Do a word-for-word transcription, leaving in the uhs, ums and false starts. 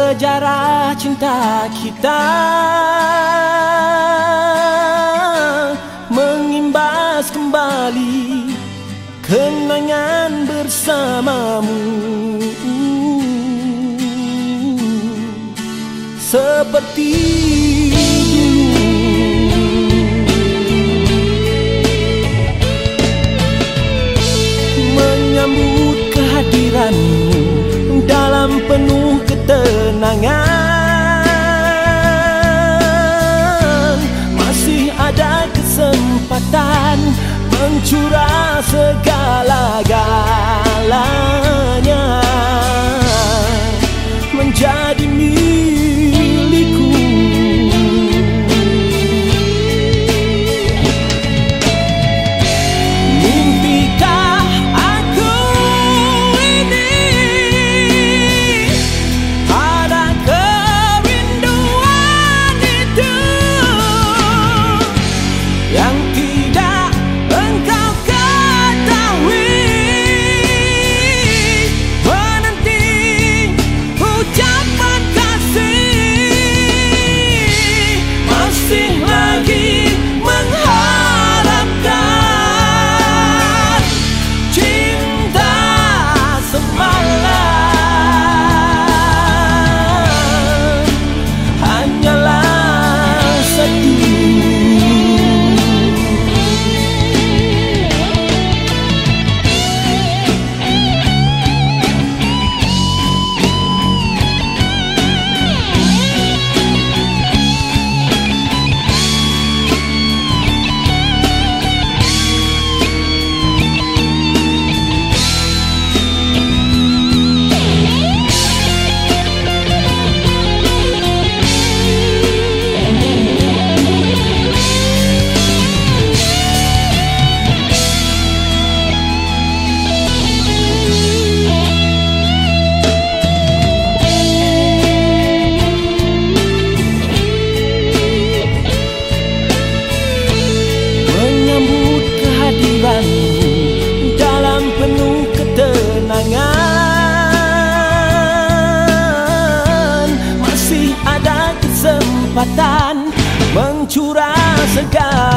sejarah cinta kita mengimbas kembali kenangan bersamamu, seperti menyambut kehadiranmu dalam penuh ketenangan. Masih ada kesempatan mencurah segala-galanya menjadi milikku. Mimpikah aku ini pada kerinduan itu yang tidak engkau ketahui, menanti ucapan kasih, masih lagi mengharapkan cinta semalam hanyalah satu. Dalam penuh ketenangan, masih ada kesempatan mencurah segala